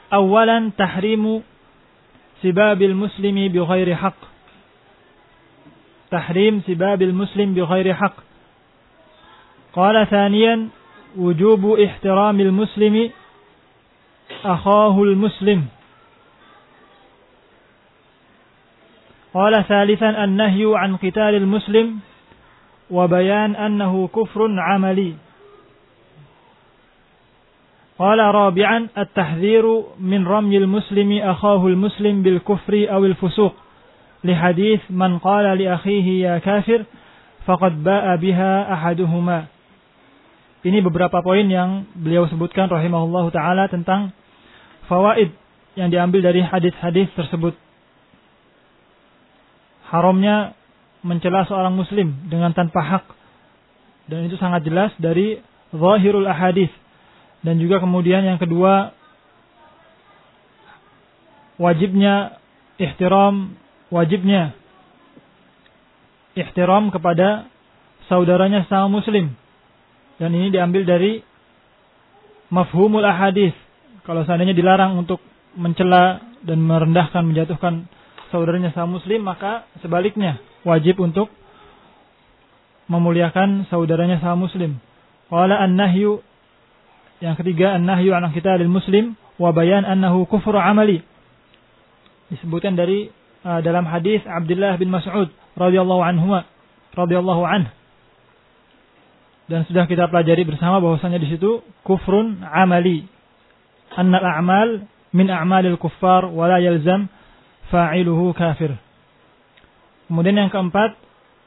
Awalan tahrimu sibabil muslimi bi ghairi haqq. Tahrim sibabil muslim bi ghairi haqq. Qala thaniyan wujubu ihtiramil muslimi akhahul muslim. Qala thalithan an-nahyu an qitalil muslim wa bayan annahu kufrun amali. Qala rabi'an at-tahdhiru min ramyil muslimi akhahul muslim bil kufri awil fusuq li hadits man qala li akhihi ya kafir faqad ba'a biha ahaduhuma. Ini beberapa poin yang beliau sebutkan rahimahullahu taala tentang fawaid yang diambil dari hadis-hadis tersebut. Haramnya mencela seorang muslim dengan tanpa hak, dan itu sangat jelas dari zahirul ahadits. Dan juga kemudian yang kedua, wajibnya ihtiram kepada saudaranya sesama muslim. Dan ini diambil dari mafhumul ahadits. Kalau seandainya dilarang untuk mencela dan merendahkan, menjatuhkan saudaranya sesama muslim, maka sebaliknya wajib untuk memuliakan saudaranya sesama muslim. Qala an-nahyu, yang ketiga, an-nahyu an qitalil muslim wa bayan annahu kufru amali. Disebutkan dari dalam hadis Abdullah bin Mas'ud radhiyallahu anhu. Dan sudah kita pelajari bersama bahwasanya di situ kufrun amali. Annal a'mal min a'malil kuffar wa la yalzam fa'iluhu kafir. Kemudian yang keempat,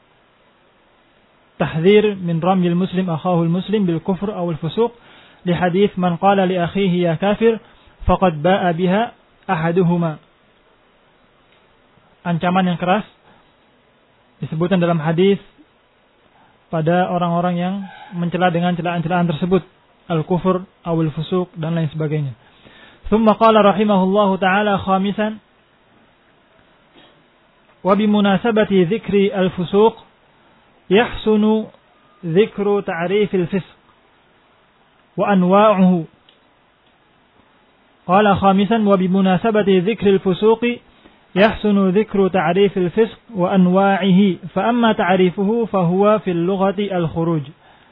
tahdhir min ramyil muslim akhahul muslim bil kufr awil fusuq li hadits man qala li akhihi ya kafir faqad ba'a biha ahaduhuma. Ancaman yang keras disebutkan dalam hadis pada orang-orang yang mencela dengan celaan-celaan tersebut, al-kufur awil fusuq dan lain sebagainya. Thumma qala rahimahullahu ta'ala khamisan wa bimunasabati dzikri al-fusuq yahsunu dzikru ta'rifil fisq wa anwa'uhu. Qala khamisan wa bimunasabati dzikri al-fusuq yahsunu dzikru ta'rifil fisq wa anwa'ihi fa amma ta'rifuhu fa huwa fil lughati al-khuruj.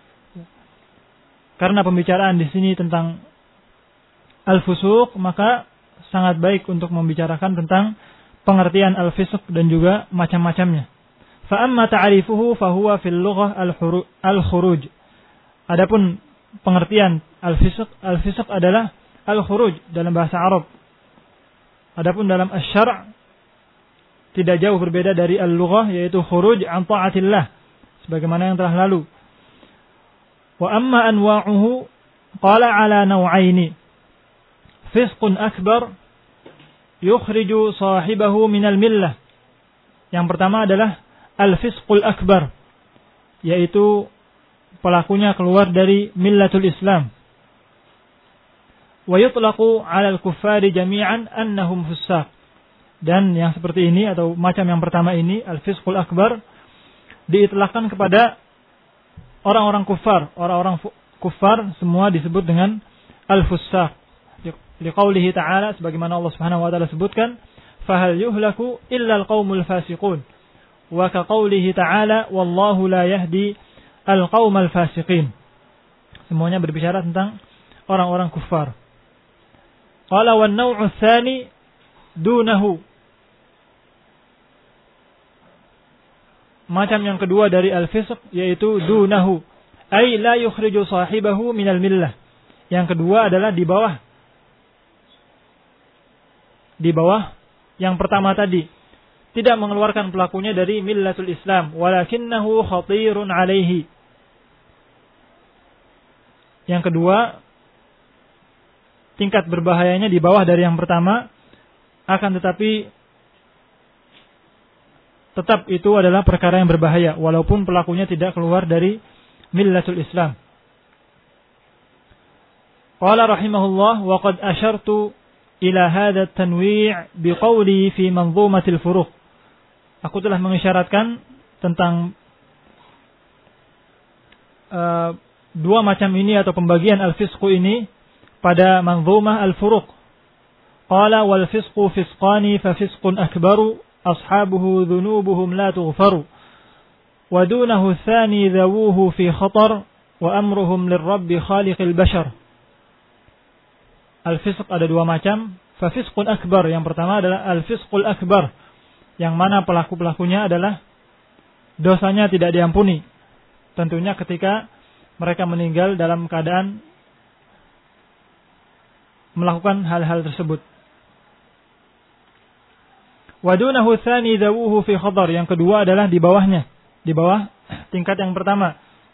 Karena pembicaraan di sini tentang al-fusuq, maka sangat baik untuk membicarakan tentang pengertian al-fisq dan juga macam-macamnya. Fa amma ta'rifuhu fa huwa fil lughah al-khuruj. Adapun pengertian al-fisq adalah al-khuruj dalam bahasa Arab. Adapun dalam asy-syara' tidak jauh berbeda dari al-lughah, yaitu khuruj an ta'atillah sebagaimana yang telah lalu. Wa amma anwa'uhu qala ala naw'aini. Fisqun akbar yukhriju sahibahu minal millah. Yang pertama adalah al-fisqul akbar, yaitu pelakunya keluar dari millatul Islam. Wa yutlaqu 'ala al-kuffari jami'an annahum fussaq. Dan yang seperti ini atau macam yang pertama ini, al-fisqul akbar, diitlaqkan kepada orang-orang kufar. Orang-orang kufar semua disebut dengan al-fussaq. Liqaulihi ta'ala, sebagaimana Allah Subhanahu wa taala sebutkan, fahal yuhlaku illa al-qaumul fasiqun. Wa ka qaulihi ta'ala wallahu la yahdi al-qaumal fasiqin. Semuanya berbicara tentang orang-orang kufar. Qala wan naw'u tsani dunahu. Macam yang kedua dari al-fisq yaitu dunahu, ay la yukhriju sahibahu minal millah. Yang kedua adalah di bawah yang pertama tadi, tidak mengeluarkan pelakunya dari millatul Islam, walakinnahu khatirun alaihi. Yang kedua, tingkat berbahayanya di bawah dari yang pertama, akan tetapi tetap itu adalah perkara yang berbahaya walaupun pelakunya tidak keluar dari millatul Islam. Qala rahimahullah wa qad ashartu ila hadha at-tanwi' biqawli fi manzumatil furuq. Aku telah mengisyaratkan tentang dua macam ini atau pembagian al-fisq ini pada manzumah al-furuq. Qala wal fisqu fisqani fa fisqun akbaru ashabuhu dhunubuhum la tughfaru wa dunahu tsani dhawuhu fi khatar wa amruhum lirrabbi khaliqil bashar. Al-fisq ada dua macam. Fa fisqun akbar, yang pertama adalah al-fisqul akbar, yang mana pelaku-pelakunya adalah dosanya tidak diampuni. Tentunya ketika mereka meninggal dalam keadaan melakukan hal-hal tersebut. Wadunahu tsani dawuhu fi khadar, yang kedua adalah di bawahnya, di bawah tingkat yang pertama.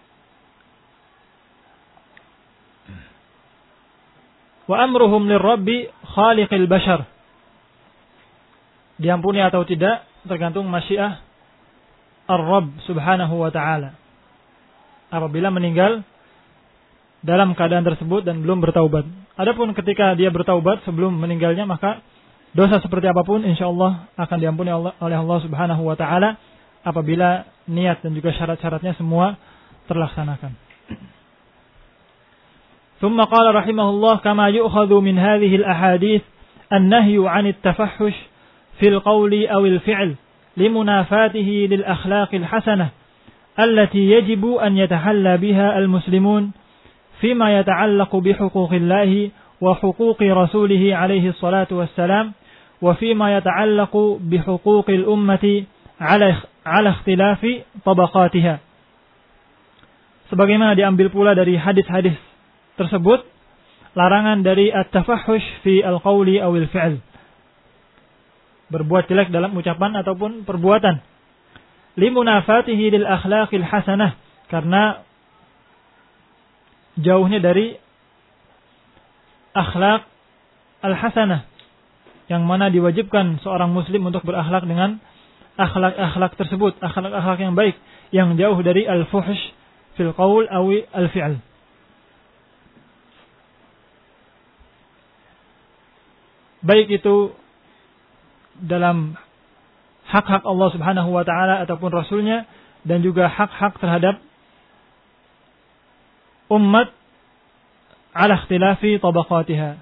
Wa amruhum lirrabbi khaliqil bashar. Diampuni atau tidak tergantung masyiah Ar-Rabb subhanahu wa ta'ala. Apabila meninggal dalam keadaan tersebut dan belum bertaubat. Adapun ketika dia bertaubat sebelum meninggalnya, maka dosa seperti apapun insyaallah akan diampuni oleh Allah subhanahu wa ta'ala apabila niat dan juga syarat-syaratnya semua terlaksanakan. ثم قال رحمه الله كما يؤخذ من هذه الأحاديث النهي عن التفحش في القول أو الفعل لمنافاته للأخلاق الحسنة التي يجب أن يتحلى بها المسلمون فيما يتعلق بحقوق الله وحقوق رسوله عليه الصلاة والسلام وفيما يتعلق بحقوق الأمة على اختلاف طبقاتها. Sebagaimana diambil pula dari hadis-hadis tersebut larangan dari at-tafahush fi al-qawli awil fi'l, berbuat jelek dalam ucapan ataupun perbuatan, limunafatihi lil akhlaqil hasanah, karena jauhnya dari akhlak al-hasanah, yang mana diwajibkan seorang muslim untuk berakhlak dengan akhlak-akhlak tersebut, akhlak-akhlak yang baik, yang jauh dari al-fuhsh fil qawl aw al-fi'l. Baik itu dalam hak-hak Allah subhanahu wa ta'ala ataupun Rasulnya, dan juga hak-hak terhadap umat ala ikhtilafi tabaqatiha,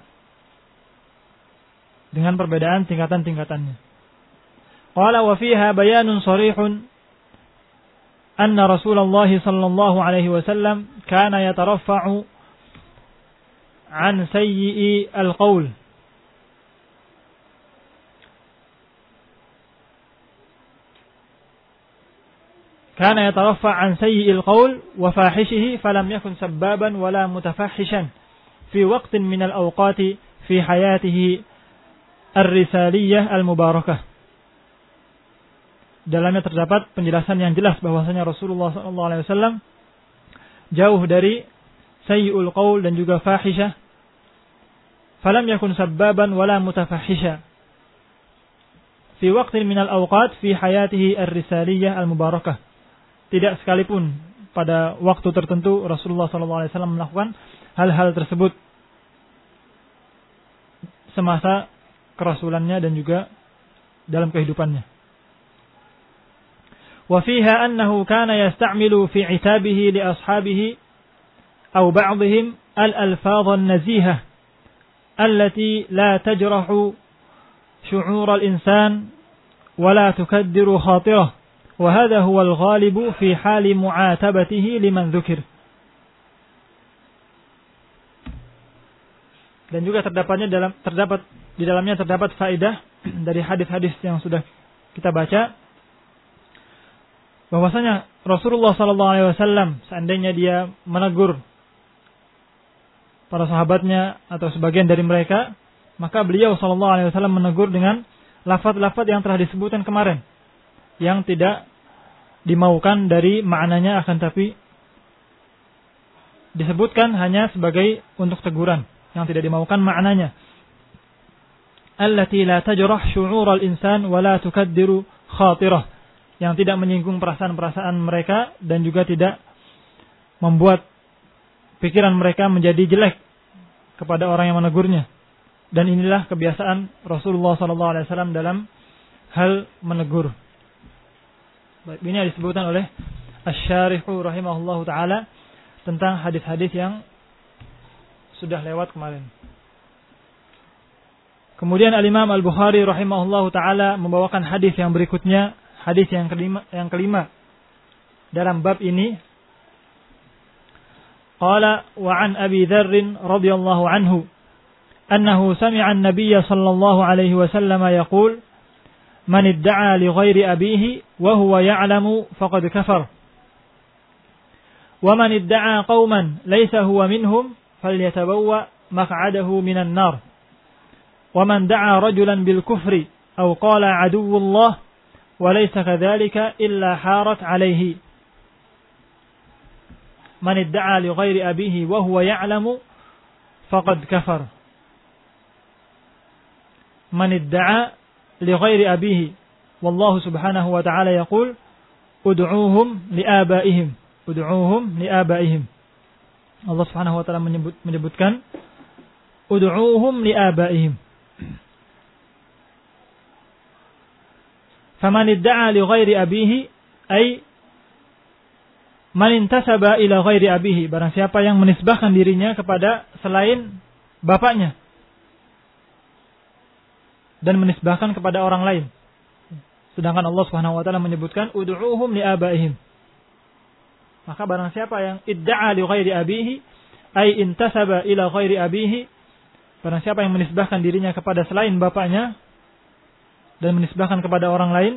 dengan perbedaan tingkatan-tingkatannya. Qala wa fiha bayanun sharihun anna Rasulullah sallallahu alaihi wasallam kana yataraffa'u an sayyi'i al-qawl. كان يترفع عن سيء القول وفاحشه فلم يكن سبابا ولا متفحشا في وقت من الأوقات في حياته الرسالية المباركة. Dalamnya terdapat penjelasan yang jelas bahwasanya Rasulullah SAW jauh dari sayyi'ul qaul dan juga fahisyah. Falam yakun sabbaban wala mutafahisha fi waqtin min al-awqat fi hayatihi ar-risaliyah al-mubarakah. Tidak sekalipun pada waktu tertentu Rasulullah SAW melakukan hal-hal tersebut semasa kerasulannya dan juga dalam kehidupannya. Wa fiha annahu kana yasta'milu fi 'itabihi li ashabihi aw ba'dihim al-alfadh an-nazihah allati la tajrahu shu'ur al-insan wa la tukaddiru khatirah. وهذا هو الغالب في حال معاتبته لمن ذكر. Dan juga terdapat di dalamnya terdapat faedah dari hadis-hadis yang sudah kita baca, bahwasanya Rasulullah SAW seandainya dia menegur para sahabatnya atau sebagian dari mereka, maka beliau SAW menegur dengan lafaz-lafaz yang telah disebutkan kemarin, yang tidak dimaukan dari maknanya, akan tapi disebutkan hanya sebagai untuk teguran yang tidak dimaukan maknanya. Allati la tajrah syu'ural insan wa la tukaddiru khatirah, yang tidak menyinggung perasaan-perasaan mereka dan juga tidak membuat pikiran mereka menjadi jelek kepada orang yang menegurnya. Dan inilah kebiasaan Rasulullah SAW dalam hal menegur. Baik, ini yang disebutkan oleh Asy-Syarihu rahimahullahu ta'ala tentang hadis-hadis yang sudah lewat kemarin. Kemudian Al-Imam Al-Bukhari rahimahullahu taala membawakan hadis yang berikutnya, hadis yang kelima dalam bab ini. Qala wa an Abi Dzar radhiyallahu anhu annahu sami'a an-nabiy sallallahu alaihi wasallam yaqul man idda'a li ghairi abihi wa huwa ya'lamu faqad kafar wa man idda'a qauman laysa huwa minhum falyatabawwa maq'adahu minan nar wa man da'a rajulan bil kufri aw qala aduwwullah wa laysa kadzalika illa harat alayhi man idda'a li ghairi abihi wa huwa ya'lamu faqad kafar man idda'a li ghairi abihi wallahu subhanahu wa ta'ala yaqul ud'uuhum li abaihim Allah subhanahu wa ta'ala menyebutkan ud'uuhum li abaihim. Faman idda'a li ghairi abihi ay man intasaba ila ghairi abihi, barang siapa yang menisbahkan dirinya kepada selain bapaknya dan menisbahkan kepada orang lain. Sedangkan Allah Subhanahu wa taala menyebutkan ud'uuhum li abaihim. Maka barang siapa yang idda'a li ghairi abihi ay intasaba ila ghairi abihi, barang siapa yang menisbahkan dirinya kepada selain bapaknya dan menisbahkan kepada orang lain.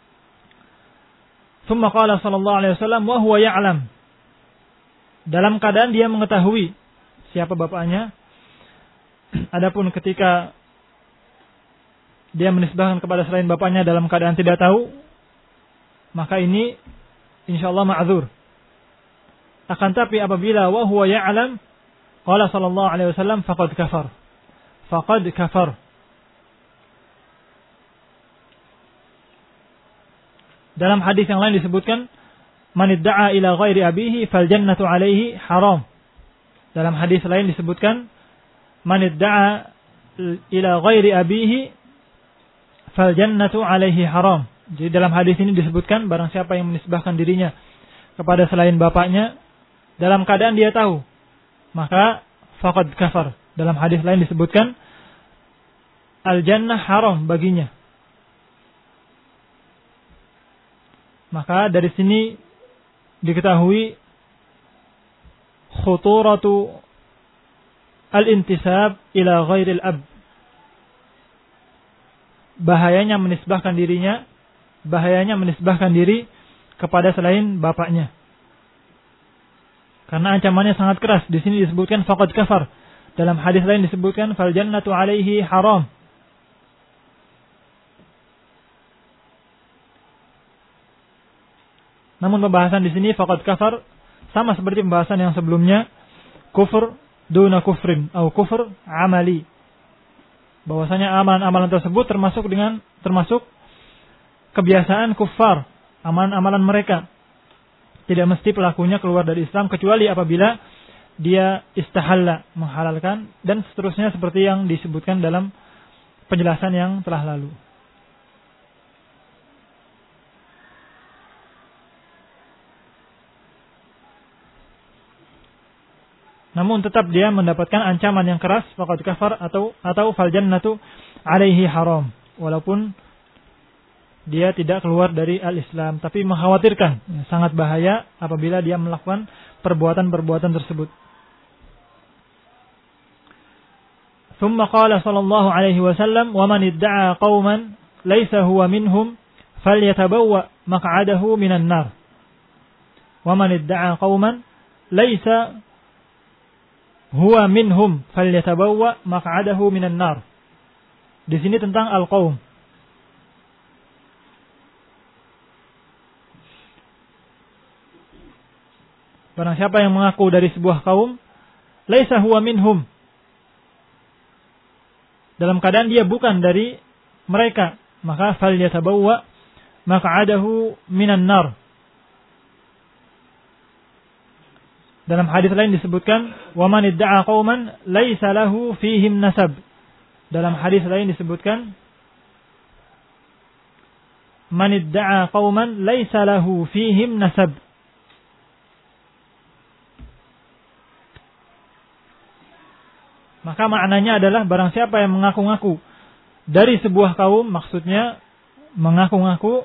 Tsumma qala sallallahu alaihi wasallam wa huwa ya'lam, dalam keadaan dia mengetahui siapa bapaknya. Adapun ketika dia menisbahkan kepada selain bapaknya dalam keadaan tidak tahu, maka ini insyaallah ma'dzur. Akan tapi apabila wa huwa ya'lam, qala sallallahu alaihi wasallam faqad kafar. Dalam hadis yang lain disebutkan man idda'a ila ghairi abihi fal jannatu alaihi haram. Dalam hadis lain disebutkan man idda'a ila ghairi abihi fal jannatu alaihi haram. Jadi dalam hadis ini disebutkan barang siapa yang menisbahkan dirinya kepada selain bapaknya dalam keadaan dia tahu, maka faqad kafar. Dalam hadis lain disebutkan al jannah haram baginya. Maka dari sini diketahui khuturatu al-intisab ila ghairil ab. Bahayanya menisbahkan diri kepada selain bapaknya. Karena ancamannya sangat keras. Di sini disebutkan faqad kafar. Dalam hadis lain disebutkan fal jannatu alaihi haram. Namun pembahasan di sini faqad kafar sama seperti pembahasan yang sebelumnya, kufur duna kufrin atau kufur amali. Bahwasanya amalan-amalan tersebut termasuk kebiasaan kufar, amalan-amalan mereka. Tidak mesti pelakunya keluar dari Islam kecuali apabila dia istahalla, menghalalkan, dan seterusnya seperti yang disebutkan dalam penjelasan yang telah lalu. Namun tetap dia mendapatkan ancaman yang keras, faqad kafar atau fal jannatu alaihi haram, walaupun dia tidak keluar dari al-Islam, tapi mengkhawatirkan sangat bahaya apabila dia melakukan perbuatan-perbuatan tersebut. Tsumma qala sallallahu alaihi wasallam wa man idda'a qauman laysa huwa minhum falyatabawwa maq'adahu minan nar. Wa man idda'a qauman laysa huwa minhum falyatabawwa maq'adahu minan nar. Di sini tentang al-qaum. Barang siapa yang mengaku dari sebuah kaum, laisa huwa minhum, dalam keadaan dia bukan dari mereka, maka falyatabawwa maq'adahu minan nar. Dalam hadis lain disebutkan wa man idda'a qauman laisa lahu fihim nasab. Dalam hadis lain disebutkan man idda'a qauman laisa lahu fihim nasab. Maka maknanya adalah barang siapa yang mengaku-ngaku dari sebuah kaum, maksudnya mengaku-ngaku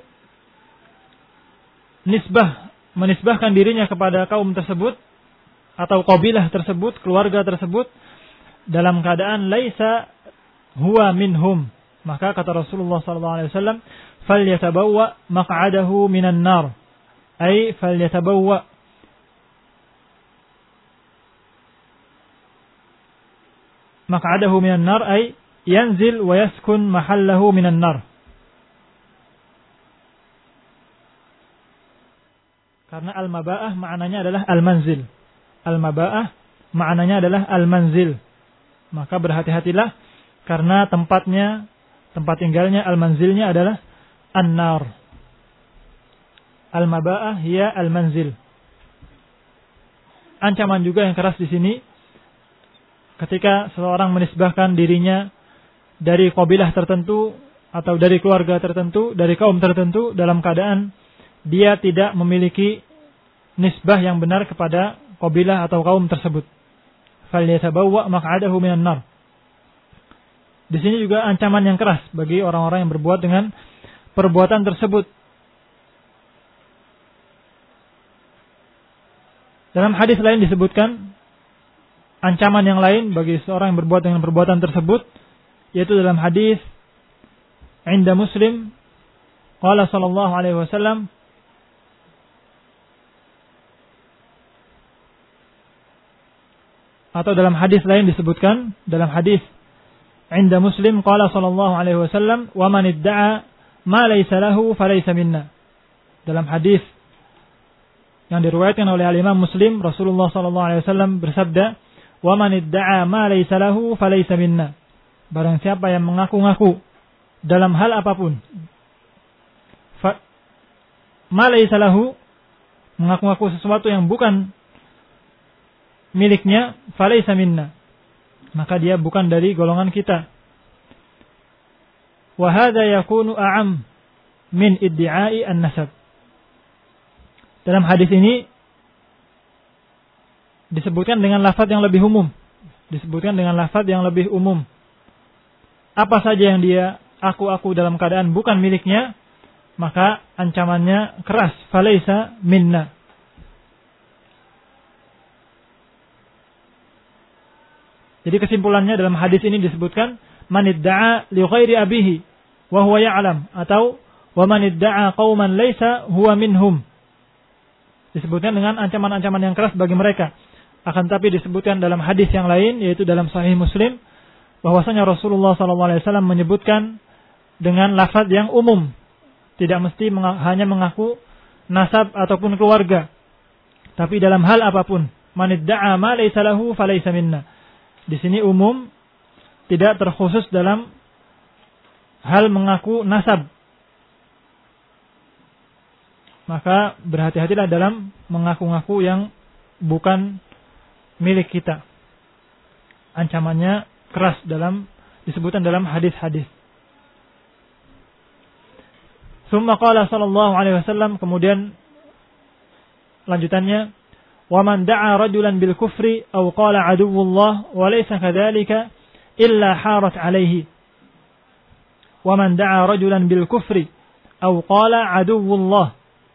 menisbahkan dirinya kepada kaum tersebut atau qabilah tersebut, keluarga tersebut, dalam keadaan laisa huwa minhum. Maka kata Rasulullah SAW, falyatabawwa maq'adahu minan nar, ay falyatabawwa maq'adahu minan nar, ay yanzil wa yaskun mahallahu minan nar. Karena al-maba'ah maknanya adalah al-manzil. Al-maba'ah maknanya adalah al-manzil. Maka berhati-hatilah karena tempat tinggalnya, al-manzilnya adalah an-nar. Al-maba'ah hiya al-manzil. Ancaman juga yang keras di sini ketika seseorang menisbahkan dirinya dari qabilah tertentu atau dari keluarga tertentu, dari kaum tertentu, dalam keadaan dia tidak memiliki nisbah yang benar kepada qabilah atau kaum tersebut. Falyatabawwa maq'adahu minan nar. Di sini juga ancaman yang keras bagi orang-orang yang berbuat dengan perbuatan tersebut. Dalam hadis lain disebutkan ancaman yang lain bagi seorang yang berbuat dengan perbuatan tersebut, yaitu dalam hadis inda Muslim, qala sallallahu alaihi wasallam, atau dalam hadis lain disebutkan, dalam hadis inda Muslim, qala sallallahu alaihi wasallam, wa man idda'a ma laysa lahu falaysa minna. Dalam hadis yang diriwayatkan oleh al-Imam Muslim, Rasulullah sallallahu alaihi wasallam bersabda, wa man idda'a ma laysa lahu falaysa minna. Barang siapa yang mengaku-ngaku dalam hal apapun, ma laysa lahu, mengaku-ngaku sesuatu yang bukan miliknya, falaysa minna, maka dia bukan dari golongan kita. Wa hadza yakunu a'am min iddi'ai an-nasab. Dalam hadis ini disebutkan dengan lafaz yang lebih umum. Apa saja yang dia aku dalam keadaan bukan miliknya, maka ancamannya keras, falaysa minna. Jadi kesimpulannya dalam hadis ini disebutkan man idda'a li ghairi abihi wa huwa ya'lam, atau wa man idda'a qauman laisa huwa minhum. Disebutkan dengan ancaman-ancaman yang keras bagi mereka. Akan tapi disebutkan dalam hadis yang lain, yaitu dalam Sahih Muslim, bahwasanya Rasulullah SAW menyebutkan dengan lafaz yang umum, tidak mesti hanya mengaku nasab ataupun keluarga, tapi dalam hal apapun, man idda'a ma laisa lahu falaysa minna. Di sini umum, tidak terkhusus dalam hal mengaku nasab. Maka berhati-hatilah dalam mengaku-ngaku yang bukan milik kita. Ancamannya keras disebutkan dalam hadis-hadis. Tsumma qala sallallahu alaihi wasallam, kemudian lanjutannya, وَمَنْ دَعَى رَجُلًا بِالْكُفْرِ أَوْ قَالَ عَدُوُّ اللَّهِ وَلَيْسَ كَذَلِكَ إِلَّا حَارَتْ عَلَيْهِ. وَمَنْ دَعَى رَجُلًا بِالْكُفْرِ أَوْ قَالَ عَدُوُّ اللَّهِ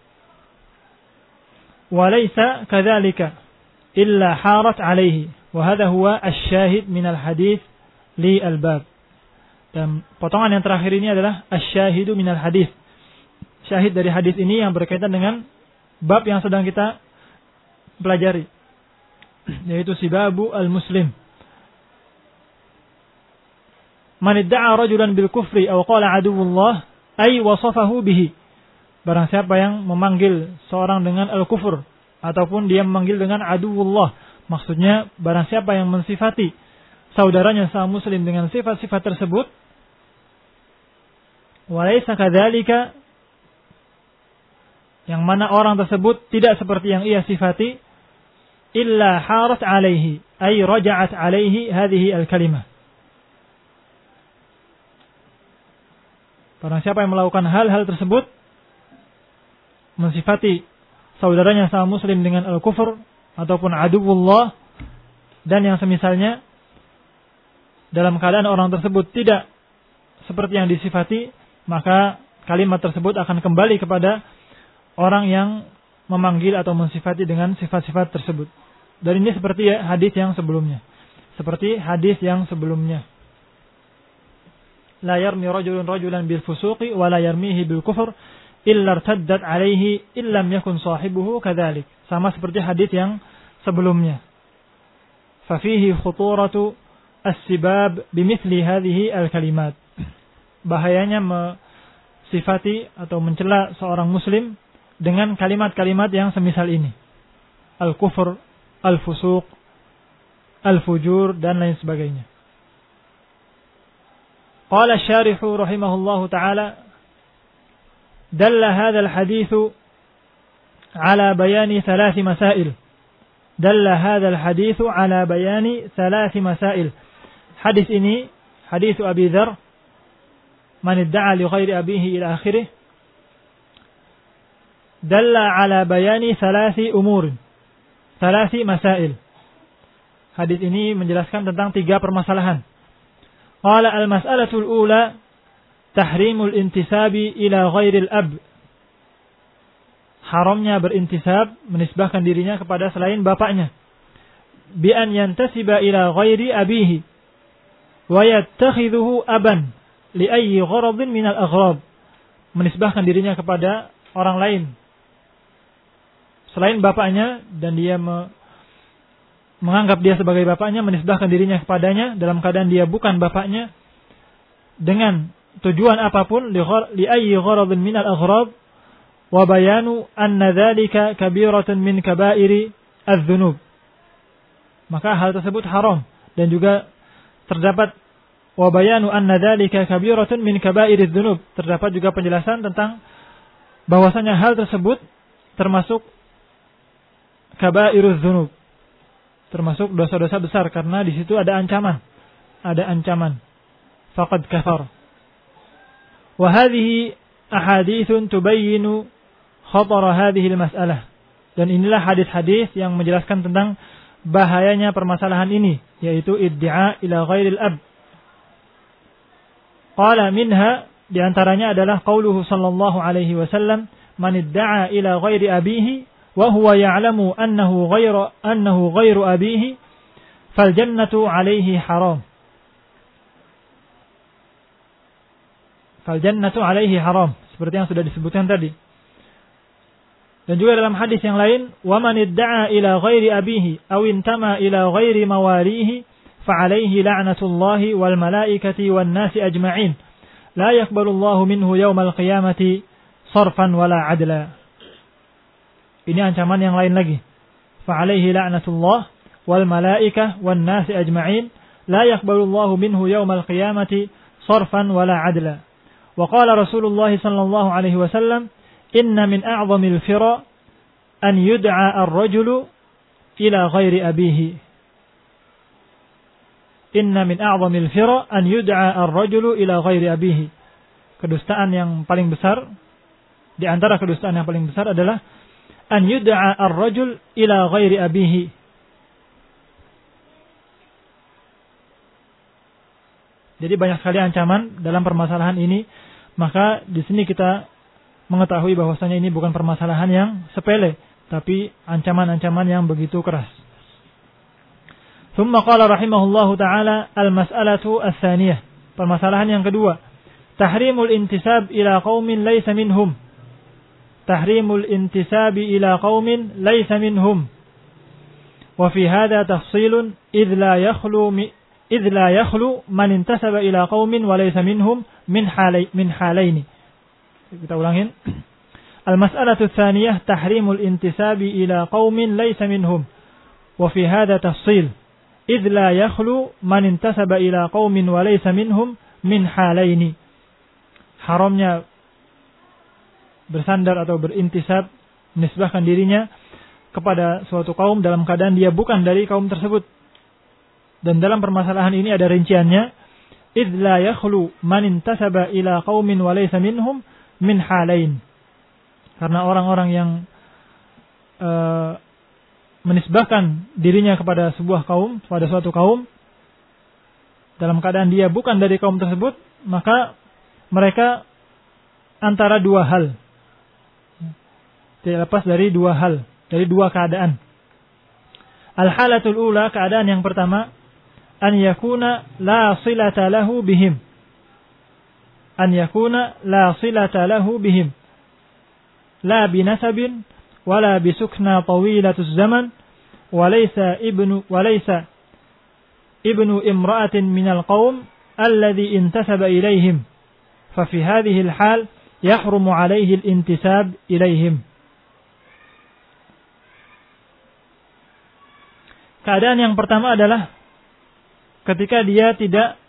وَلَيْسَ كَذَلِكَ إِلَّا حَارَتْ عَلَيْهِ. وَهَذَا هُوَ الشَّاهِدُ مِنَ الْحَدِيثِ لِلْبَابِ. Dan potongan yang terakhir ini adalah asy-syahidu minal hadis. Syahid dari hadis ini yang berkaitan dengan bab yang sedang kita pelajari, yaitu sibabu al-muslim. Man idda'a rajulan bil kufri aw qala aduwwullah ay wasafahu bihi. Barang siapa yang memanggil seorang dengan al-kufur ataupun dia memanggil dengan aduwwullah, maksudnya barang siapa yang mensifati saudaranya sama muslim dengan sifat-sifat tersebut, walaysa kadzalika, yang mana orang tersebut tidak seperti yang ia sifati, illa harat alaihi ay raja'at alaihi hadhihi al-kalimah. Barang siapa yang melakukan hal-hal tersebut, mensifati saudaranya sama muslim dengan al-kufur ataupun aduwwullah dan yang semisalnya, dalam keadaan orang tersebut tidak seperti yang disifati, maka kalimat tersebut akan kembali kepada orang yang memanggil atau mensifati dengan sifat-sifat tersebut. Dan ini seperti hadis yang sebelumnya. La yarmi rajulun rajulan bil fusuqi wa la yarmihi bil kufr illa irtaddat alaihi illam yakun sahibuhu kadzalik. Sama seperti hadis yang sebelumnya. Fa fihi khuturatu as-sibab bimithli hadhihi al-kalimat. Bahayanya sifati atau mencela seorang muslim dengan kalimat-kalimat yang semisal ini. Al-kufur, al-fusuq, al-fujur, dan lain sebagainya. Qala asy-syarih rahimahullahu ta'ala, dalla hadzal hadits ala bayani thalath masail. Dalla hadzal hadits ala bayani thalath masail. Hadis ini, hadis Abi Dzar, man idda'a li ghairi abihi ila akhirih, dalla ala bayani thalathi umur, thalathi masail. Hadis ini menjelaskan tentang 3 permasalahan. Qala al-mas'alatul ula tahrimul intisabi ila ghairil ab. Haramnya berintisab, menisbahkan dirinya kepada selain bapaknya. Bi an yantasiba ila ghairi abihi wa yattakhidhuhu aban li ayyi gharadin min al-aghrab. Menisbahkan dirinya kepada orang lain selain bapaknya, dan dia menganggap dia sebagai bapaknya, menisbahkan dirinya kepadanya dalam keadaan dia bukan bapaknya, dengan tujuan apapun, li ayyi gharadin min al-aghrab, wa bayanu anna dzalika kabiratun min kabairi adz-dzunub. Maka hal tersebut haram, dan juga terdapat wa bayanu anna dzalika kabiratun min kabairi adz-dzunub, terdapat juga penjelasan tentang bahwasanya hal tersebut termasuk kabairudz dzunub, termasuk dosa-dosa besar, karena di situ ada ancaman. Faqad kafar. Wa hadhihi ahaditsun tubayyinu khatar hadhihi al-mas'alah. Dan inilah hadis-hadis yang menjelaskan tentang bahayanya permasalahan ini, yaitu iddia ila ghairil ab. Qala minha, di antaranya adalah qauluhu sallallahu alaihi wasallam, man idda'a ila ghairi abihi wa huwa ya'lamu annahu ghairu abihi fal jannatu alaihi haram. Fal jannatu alaihi haram, seperti yang sudah disebutkan tadi. Dan juga dalam hadis yang lain, wa man idda'a ila ghairi abihi aw intama ila ghairi mawalihi fa alaihi la'natullahi wal malaikati wan nasi ajma'in la yaqbalu Allahu minhu yaumal qiyamati sarfan wala adla. Ini ancaman yang lain lagi. Fa'alaihi la'natullah wal malaikah wan nasi ajma'in la yaqbalu Allahu minhu yaumal qiyamati sarfan wala adla. Wa qala Rasulullah sallallahu alaihi wasallam, inna min a'zamil fira an yud'a ar-rajulu ila ghairi abihi. Inna min a'zamil fira an yud'a ar-rajulu ila ghairi abihi. Kedustaan yang paling besar, di antara kedustaan yang paling besar adalah an yud'a ar-rajul ila ghairi abihi. Jadi banyak sekali ancaman dalam permasalahan ini, maka di sini kita mengetahui bahwasanya ini bukan permasalahan yang sepele, tapi ancaman-ancaman yang begitu keras. Thumma qala rahimahullahu ta'ala al-mas'alatu ats-tsaniyah. Permasalahan yang kedua, tahrimul intisab ila qaumin laysa minhum. Tahrimul intisabi ila qaumin laysa minhum. Wa fi hadha tafsilun idh la yakhlu man intasaba ila qaumin wa laysa minhum min halaini. Kita ulangin. Al-mas'alatu tsaniyah tahrimul intisabi ila qaumin laysa minhum. Wa fi hadha tafsil idh la yakhlu man intasaba ila qaumin wa laysa minhum min halaini. Haramnya bersandar atau berintisab, menisbahkan dirinya kepada suatu kaum dalam keadaan dia bukan dari kaum tersebut. Dan dalam permasalahan ini ada rinciannya, idh la yakhlu man intasaba ila qaumin wa laysa minhum min halain. Karena orang-orang yang menisbahkan dirinya kepada sebuah kaum, pada suatu kaum, dalam keadaan dia bukan dari kaum tersebut, maka mereka antara dua hal. Tidak lepas dari dua hal, dari dua keadaan. Al-halatul ula, keadaan yang pertama, an yakuna la silata lahu bihim. An yakuna la silata lahu bihim. La binasabin, wala bisukna tawilatuz zaman, walaysa ibnu imra'atin minal qawm, alladhi intasaba ilayhim. Fafi hadhihi al-hal, yahrumu alayhi al-intisab ilayhim. Keadaan yang pertama adalah ketika dia tidak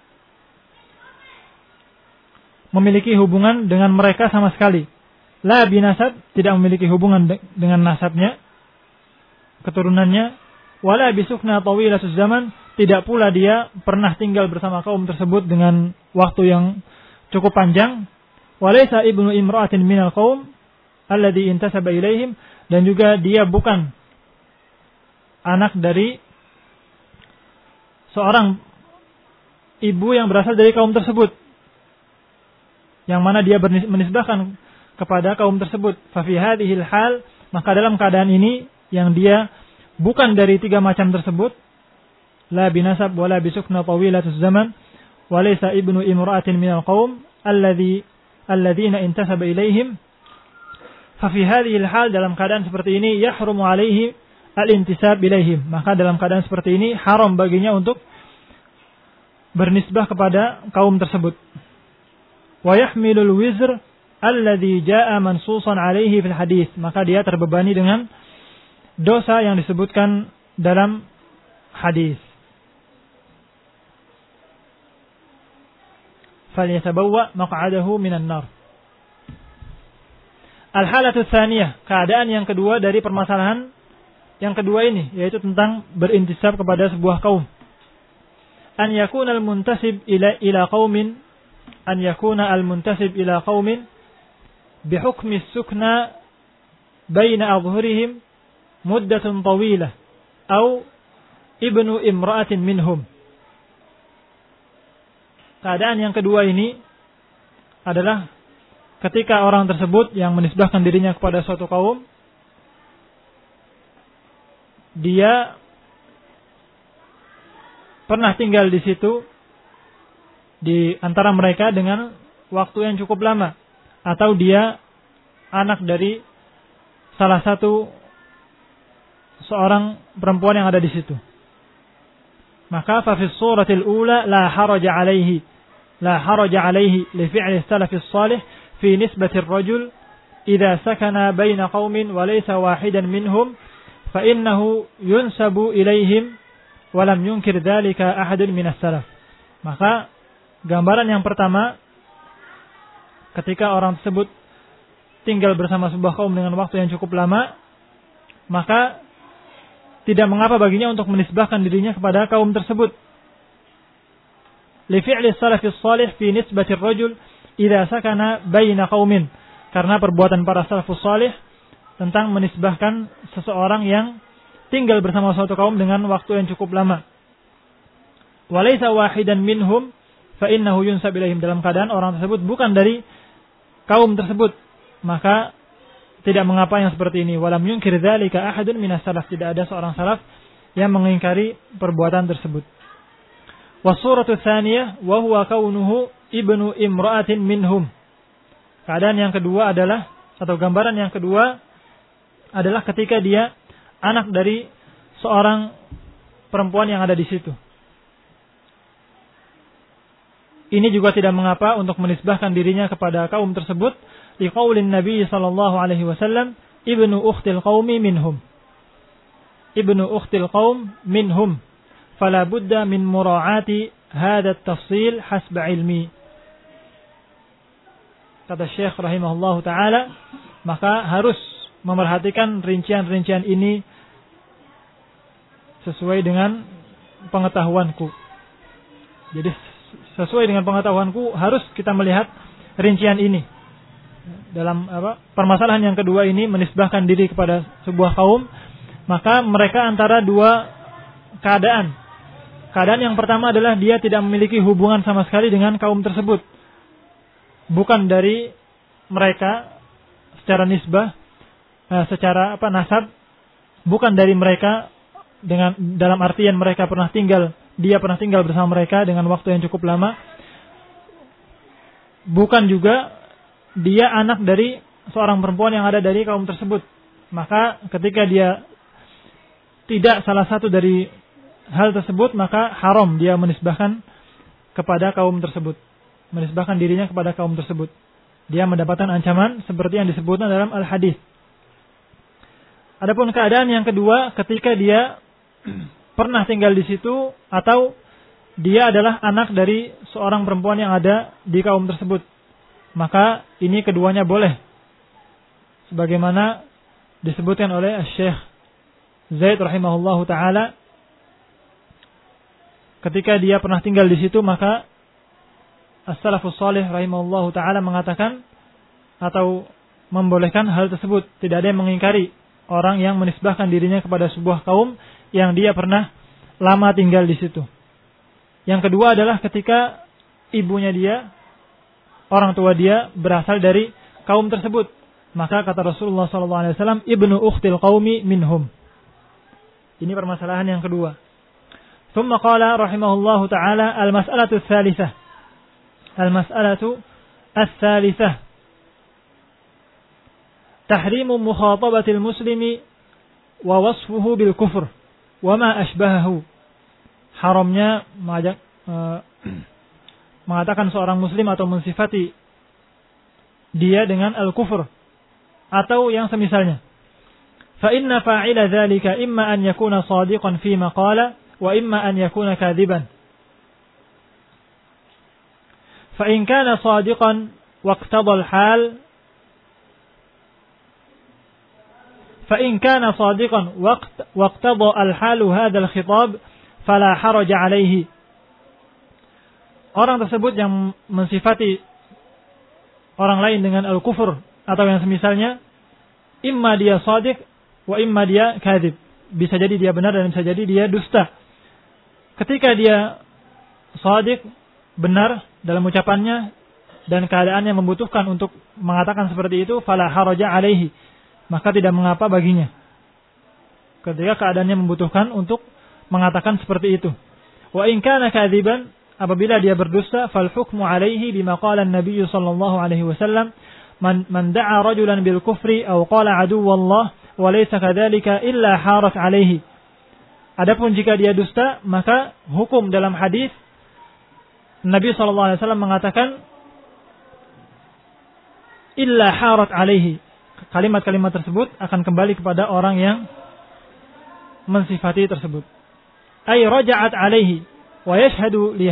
memiliki hubungan dengan mereka sama sekali. La binasab, tidak memiliki hubungan dengan nasabnya, keturunannya. Wala bisukna tawilatuz zaman, tidak pula dia pernah tinggal bersama kaum tersebut dengan waktu yang cukup panjang. Walaysa ibnu imra'atin minal qaum alladhi intasaba ilaihim, dan juga dia bukan anak dari seorang ibu yang berasal dari kaum tersebut, yang mana dia menisbahkan kepada kaum tersebut. Fa fi hadhil hal, maka dalam keadaan ini yang dia bukan dari tiga macam tersebut, la binasab wala bisukna tawilatuz zaman, walaysa ibnu imra'atin minal qaum alladhina intasaba ilaihim. Fa fi hadhil hal, dalam keadaan seperti ini, yahrumu alaihi al-intisab ilaihim, maka dalam keadaan seperti ini haram baginya untuk bernisbah kepada kaum tersebut. Wa yahmilul wizr alladhi jaa mansusan alaihi fil hadis, maka dia terbebani dengan dosa yang disebutkan dalam hadis. Falyatabawwa maq'adahu minan nar. Al-halatu tsaniyah, keadaan yang kedua dari permasalahan yang kedua ini, yaitu tentang berintisab kepada sebuah kaum. An yakuna al-muntasib ila qaumin, an yakuna al-muntasib ila qaumin bihukmi as-sukna baina adhhurihim muddatun tawilah atau ibnu imra'atin minhum. Keadaan yang kedua ini adalah ketika orang tersebut yang menisbahkan dirinya kepada suatu kaum, dia pernah tinggal di situ di antara mereka dengan waktu yang cukup lama, atau dia anak dari salah satu seorang perempuan yang ada di situ. Maka fa fi suratil ula la haraja alaihi li fi'li salafis salih fi nisbati ar-rajul idza sakana baina qaumin wa laysa wahidan minhum fa innahu yunsabu ilaihim wa lam yunkir dzalika ahadun minas salaf. Maka gambaran yang pertama, ketika orang tersebut tinggal bersama sebuah kaum dengan waktu yang cukup lama, maka tidak mengapa baginya untuk menisbahkan dirinya kepada kaum tersebut. Li fi'li salafis salih fi nisbati ar-rajul idza sakana baina qaumin, karena perbuatan para salafus salih tentang menisbahkan seseorang yang tinggal bersama suatu kaum dengan waktu yang cukup lama. Walaysa wahidan minhum fa innahu yunsab ilaihim, dalam keadaan orang tersebut bukan dari kaum tersebut, maka tidak mengapa yang seperti ini. Walam yunkir dzalika ahadun minas salaf, tidak ada seorang salaf yang mengingkari perbuatan tersebut. Wasuratu tsaniyah wa huwa kaunuhu ibnu imra'atin minhum. Keadaan yang kedua adalah, atau gambaran yang kedua adalah ketika dia anak dari seorang perempuan yang ada di situ. Ini juga tidak mengapa untuk menisbahkan dirinya kepada kaum tersebut. Liqaulin Nabi sallallahu alaihi wasallam, ibnu ukhtil qaumi minhum. Ibnu ukhtil qaum minhum. Fala budda min mura'ati hadha at-tafsil hasba ilmi. Kata Syekh rahimahullahu taala, maka harus memerhatikan rincian-rincian ini sesuai dengan pengetahuanku. Jadi sesuai dengan pengetahuanku harus kita melihat rincian ini. Dalam permasalahan yang kedua ini, menisbahkan diri kepada sebuah kaum, maka mereka antara dua keadaan. Keadaan yang pertama adalah dia tidak memiliki hubungan sama sekali dengan kaum tersebut. Bukan dari mereka secara nisbah, secara nasab, bukan dari mereka dengan dalam artian mereka dia pernah tinggal bersama mereka dengan waktu yang cukup lama. Bukan juga dia anak dari seorang perempuan yang ada dari kaum tersebut. Maka ketika dia tidak salah satu dari hal tersebut, maka haram dia menisbahkan kepada kaum tersebut. Menisbahkan dirinya kepada kaum tersebut. Dia mendapatkan ancaman seperti yang disebutkan dalam al-hadis. Adapun keadaan yang kedua, ketika dia pernah tinggal di situ atau dia adalah anak dari seorang perempuan yang ada di kaum tersebut, maka ini keduanya boleh. Sebagaimana disebutkan oleh Syekh Zaid rahimahullahu taala, ketika dia pernah tinggal di situ, maka as-salafus salih rahimahullahu taala mengatakan atau membolehkan hal tersebut. Tidak ada yang mengingkari orang yang menisbahkan dirinya kepada sebuah kaum yang dia pernah lama tinggal di situ. Yang kedua adalah ketika ibunya dia, orang tua dia berasal dari kaum tersebut. Maka kata Rasulullah SAW, ibnu ukhtil qaumi minhum. Ini permasalahan yang kedua. ثم قال رحمه الله تعالى المسألة الثالثة تحريم مخاطبة المسلم ووصفه بالكفر وما أشبهه. Haramnya mengatakan seorang muslim atau mensifati dia dengan al-kufur atau yang semisalnya. Fa inna fa'ila dzalika imma an yakuna shadiqan fi ma qala wa imma an yakuna kadziban. Fa in kana shadiqan waqtada al-hal فإن كان صادقا واقتضى الحال هذا الخطاب فلا حرج عليه. Orang tersebut yang mensifati orang lain dengan al-kufur atau yang semisalnya, imma dia shadiq wa imma dia kadzib. Bisa jadi dia benar dan bisa jadi dia dusta. Ketika dia shadiq, benar dalam ucapannya dan keadaannya membutuhkan untuk mengatakan seperti itu, fala haraja alaihi, maka tidak mengapa baginya ketika keadaannya membutuhkan untuk mengatakan seperti itu. Wa in kana kadziban, apabila dia berdusta, fal hukmu alaihi bima qala an-nabiy sallallahu alaihi wasallam man da'a rajulan bil kufri aw qala aduwwallah wa laysa kadzalika illa harat alaihi. Adapun jika dia dusta, maka hukum dalam hadis Nabi sallallahu alaihi wasallam mengatakan illa harat alaihi. Kalimat-kalimat tersebut akan kembali kepada orang yang mensifati tersebut. Ay raja'at alaihi wa yashhadu li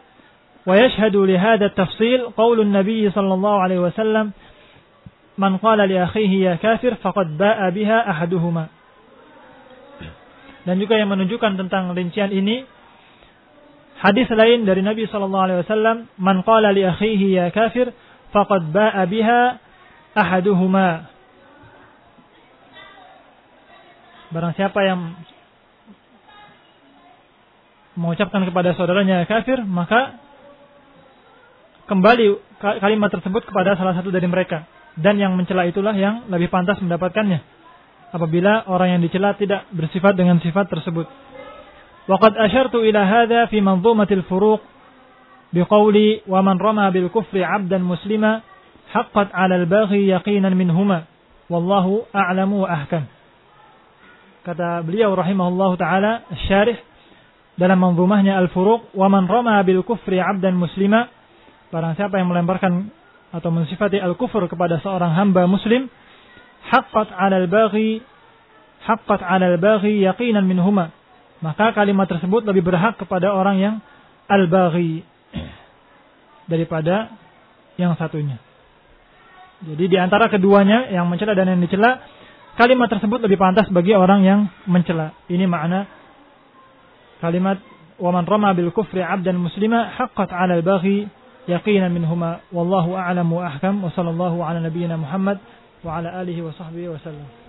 hadha at-tafsil qaulun nabiy sallallahu alaihi wasallam man qala li akhihi ya kafir faqad ba'a biha ahaduhuma. Dan juga yang menunjukkan tentang rincian ini hadis lain dari Nabi sallallahu alaihi wasallam, man qala li akhihi ya kafir faqad ba'a biha ahaduhuma. Barang siapa yang mengucapkan kepada saudaranya kafir, maka kembali kalimat tersebut kepada salah satu dari mereka, dan yang mencela itulah yang lebih pantas mendapatkannya apabila orang yang dicela tidak bersifat dengan sifat tersebut. Waqad asyartu ila hadza fi manzumatil furuq biqauli wa man rama bil kufri 'abdan muslima haqqat 'ala al-baghi yaqinan minhuma wallahu a'lamu wa ahkam. Kata beliau rahimahullahu taala syarih dalam manzumahnya al-furuq, wa man rama bil kufri 'abdan muslima, barang siapa yang melemparkan atau mensifati al-kufur kepada seorang hamba muslim, haqqat 'ala al-baghi yaqinan minhuma, maka kalimat tersebut lebih berhak kepada orang yang al-baghi daripada yang satunya. Jadi di antara keduanya, yang mencela dan yang dicela, kalimat tersebut lebih pantas bagi orang yang mencela. Ini makna kalimat wa man rama bil kufri 'abdan muslima haqqat 'ala al-baghi yaqinan minhuma wallahu a'lamu wa ahkam wa sallallahu ala nabiyyina Muhammad wa ala alihi wa sahbihi wa sallam.